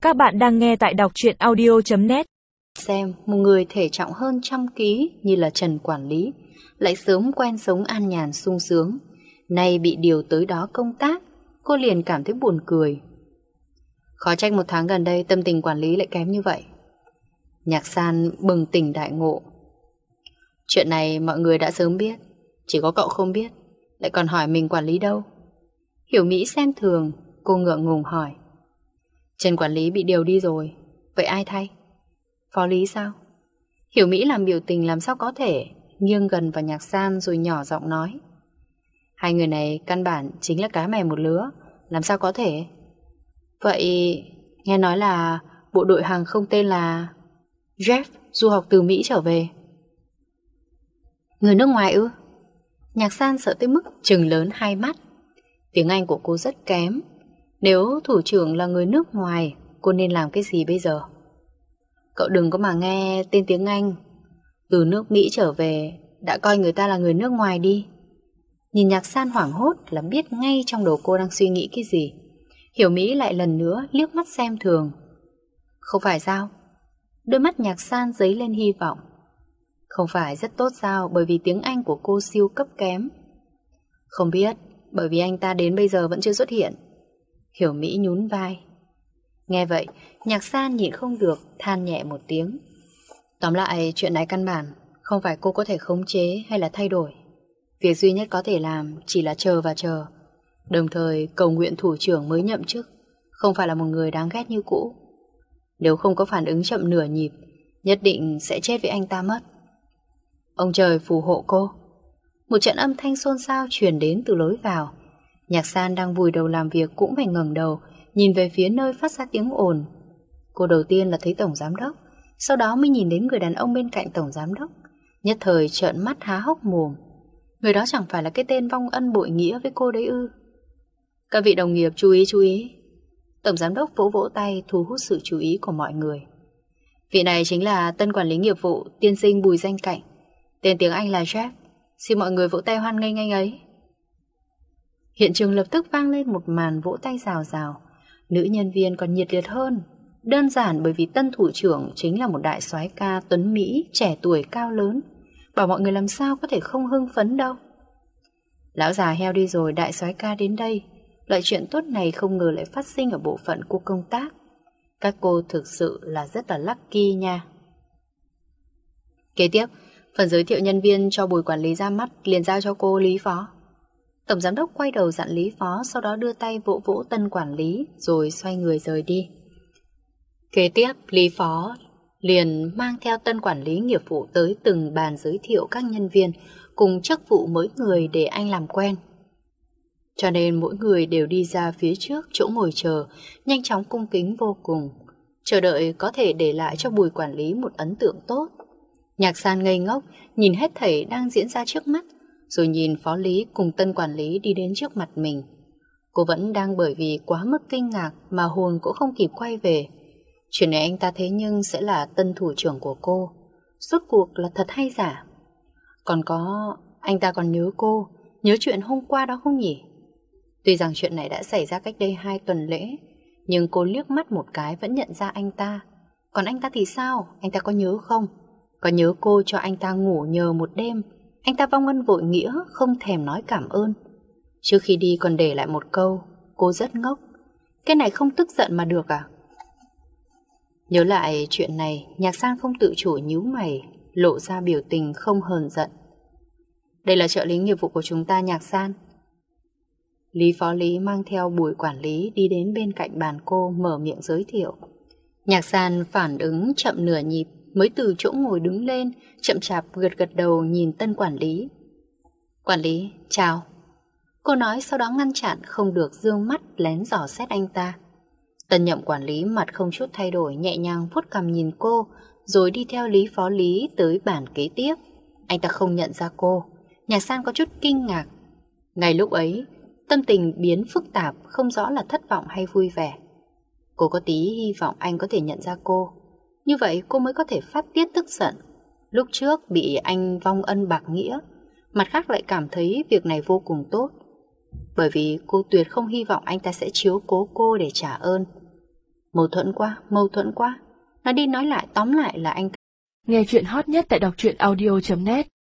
Các bạn đang nghe tại đọc truyện audio.net. Xem một người thể trọng hơn 100 kg như là Trần quản lý lại sớm quen sống an nhàn sung sướng, nay bị điều tới đó công tác, cô liền cảm thấy buồn cười. Khó trách 1 tháng gần đây tâm tình quản lý lại kém như vậy. Nhạc San bừng tỉnh đại ngộ. Chuyện này mọi người đã sớm biết, chỉ có cậu không biết, lại còn hỏi mình quản lý đâu. Hiểu Mỹ xem thường, cô ngượng ngùng hỏi. Trần quản lý bị điều đi rồi, vậy ai thay? Phó lý sao? Hiểu Mỹ làm biểu tình làm sao có thể, nghiêng gần vào Nhạc San rồi nhỏ giọng nói. Hai người này căn bản chính là cá mè một lứa, làm sao có thể? Vậy nghe nói là bộ đội hàng không tên là Jeff du học từ Mỹ trở về. Người nước ngoài ư? Nhạc San sợ tới mức trừng lớn hai mắt. Tiếng Anh của cô rất kém. Nếu thủ trưởng là người nước ngoài, cô nên làm cái gì bây giờ? Cậu đừng có mà nghe tên tiếng Anh. Từ nước Mỹ trở về, đã coi người ta là người nước ngoài đi. Nhìn Nhạc San hoảng hốt là biết ngay trong đầu cô đang suy nghĩ cái gì. Hiểu Mỹ lại lần nữa liếc mắt xem thường. Không phải sao? Đôi mắt Nhạc San dấy lên hy vọng. Không phải rất tốt sao, bởi vì tiếng Anh của cô siêu cấp kém. Không biết, bởi vì anh ta đến bây giờ vẫn chưa xuất hiện. Hiểu Mỹ nhún vai. Nghe vậy, Nhạc San nhịn không được, than nhẹ một tiếng. Tóm lại, chuyện này căn bản không phải cô có thể khống chế hay là thay đổi. Việc duy nhất có thể làm chỉ là chờ và chờ, đồng thời cầu nguyện thủ trưởng mới nhậm chức không phải là một người đáng ghét như cũ. Nếu không có phản ứng chậm nửa nhịp, nhất định sẽ chết với anh ta mất. Ông trời phù hộ cô. Một trận âm thanh xôn xao truyền đến từ lối vào. Nhạc San đang vùi đầu làm việc cũng phải ngẩng đầu, nhìn về phía nơi phát ra tiếng ồn. Cô đầu tiên là thấy tổng giám đốc, sau đó mới nhìn đến người đàn ông bên cạnh tổng giám đốc. Nhất thời trợn mắt há hốc mồm. Người đó chẳng phải là cái tên vong ân bội nghĩa với cô đấy ư? Các vị đồng nghiệp chú ý chú ý. Tổng giám đốc vỗ vỗ tay thu hút sự chú ý của mọi người. Vị này chính là tân quản lý nghiệp vụ tiên sinh Bùi Danh Cạnh, tên tiếng Anh là Jeff. Xin mọi người vỗ tay hoan nghênh anh ấy. Hiện trường lập tức vang lên một màn vỗ tay rào rào. Nữ nhân viên còn nhiệt liệt hơn. Đơn giản bởi vì tân thủ trưởng chính là một đại soái ca tuấn Mỹ, trẻ tuổi cao lớn. Bảo mọi người làm sao có thể không hưng phấn đâu. Lão già heo đi rồi, đại soái ca đến đây. Loại chuyện tốt này không ngờ lại phát sinh ở bộ phận của công tác. Các cô thực sự là rất là lucky nha. Kế tiếp, phần giới thiệu nhân viên cho Bùi quản lý ra mắt liền giao cho cô Lý Phó. Tổng giám đốc quay đầu dặn Lý Phó, sau đó đưa tay vỗ vỗ tân quản lý rồi xoay người rời đi. Kế tiếp, Lý Phó liền mang theo tân quản lý nghiệp vụ tới từng bàn giới thiệu các nhân viên cùng chức vụ mỗi người để anh làm quen. Cho nên mỗi người đều đi ra phía trước chỗ ngồi chờ, nhanh chóng cung kính vô cùng, chờ đợi có thể để lại cho Bùi quản lý một ấn tượng tốt. Nhạc San ngây ngốc nhìn hết thảy đang diễn ra trước mắt, rồi nhìn phó lý cùng tân quản lý đi đến trước mặt mình. Cô vẫn đang bởi vì quá mức kinh ngạc mà hồn cũng không kịp quay về. Chuyện này anh ta thế nhưng sẽ là tân thủ trưởng của cô. Rốt cuộc là thật hay giả? Còn có, anh ta còn nhớ cô, nhớ chuyện hôm qua đó không nhỉ? Tuy rằng chuyện này đã xảy ra cách đây 2 tuần lễ, nhưng cô liếc mắt một cái vẫn nhận ra anh ta. Còn anh ta thì sao? Anh ta có nhớ không? Có nhớ cô cho anh ta ngủ nhờ một đêm, anh ta vong ân vội nghĩa không thèm nói cảm ơn. Trước khi đi còn để lại một câu, cô rất ngốc. Cái này không tức giận mà được à? Nhớ lại chuyện này, Nhạc San không tự chủ nhíu mày, lộ ra biểu tình không hờn giận. Đây là trợ lý nghiệp vụ của chúng ta, Nhạc San. Lý phó lý mang theo Bùi quản lý đi đến bên cạnh bàn cô, mở miệng giới thiệu. Nhạc San phản ứng chậm nửa nhịp, mới từ chỗ ngồi đứng lên, chậm chạp gật gật đầu nhìn tân quản lý. Quản lý, chào. Cô nói sau đó ngăn chặn không được dương mắt lén dò xét anh ta. Tân nhậm quản lý mặt không chút thay đổi, nhẹ nhàng vuốt cằm nhìn cô, rồi đi theo Lý phó lý tới bàn kế tiếp. Anh ta không nhận ra cô. Nhạc San có chút kinh ngạc. Ngay lúc ấy, tâm tình biến phức tạp, không rõ là thất vọng hay vui vẻ. Cô có tí hy vọng anh có thể nhận ra cô. Như vậy cô mới có thể phát tiết tức giận. Lúc trước bị anh vong ân bạc nghĩa, mặt khác lại cảm thấy việc này vô cùng tốt. Bởi vì cô tuyệt không hy vọng anh ta sẽ chiếu cố cô để trả ơn. Mâu thuẫn quá. Nói đi nói lại tóm lại là anh. Nghe chuyện hot nhất tại đọc truyện audio.net